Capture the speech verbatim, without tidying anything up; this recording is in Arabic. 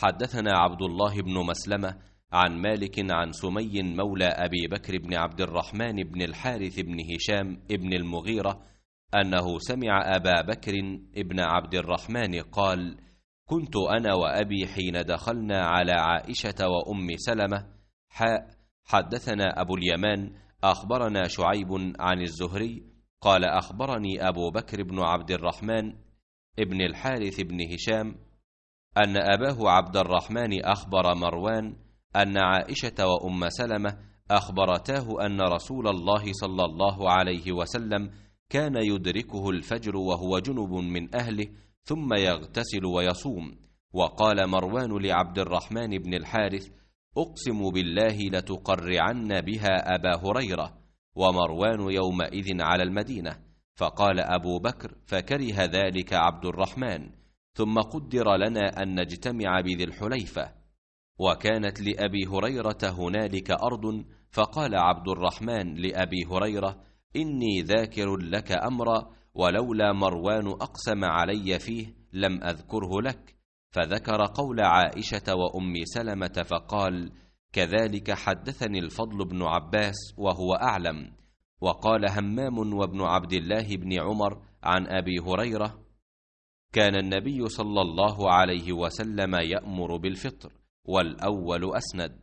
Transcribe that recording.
حدثنا عبد الله بن مسلمة عن مالك عن سمي مولى أبي بكر بن عبد الرحمن بن الحارث بن هشام بن المغيرة أنه سمع أبا بكر بن عبد الرحمن قال: كنت أنا وأبي حين دخلنا على عائشة وأم سلمة. حاء حدثنا أبو اليمان أخبرنا شعيب عن الزهري قال: أخبرني أبو بكر بن عبد الرحمن ابن الحارث بن هشام أن أباه عبد الرحمن أخبر مروان أن عائشة وأم سلمة أخبرتاه أن رسول الله صلى الله عليه وسلم كان يدركه الفجر وهو جنب من أهله ثم يغتسل ويصوم. وقال مروان لعبد الرحمن بن الحارث: أقسم بالله لتقرعن بها أبا هريرة. ومروان يومئذ على المدينة. فقال أبو بكر: فكره ذلك عبد الرحمن. ثم قدر لنا أن نجتمع بذي الحليفة، وكانت لأبي هريرة هنالك أرض، فقال عبد الرحمن لأبي هريرة: إني ذاكر لك أمرا، ولولا مروان أقسم علي فيه لم أذكره لك. فذكر قول عائشة وأم سلمة فقال: كذلك حدثني الفضل بن عباس وهو أعلم. وقال همام وابن عبد الله بن عمر عن أبي هريرة: كان النبي صلى الله عليه وسلم يأمر بالفطر، والأول أسند.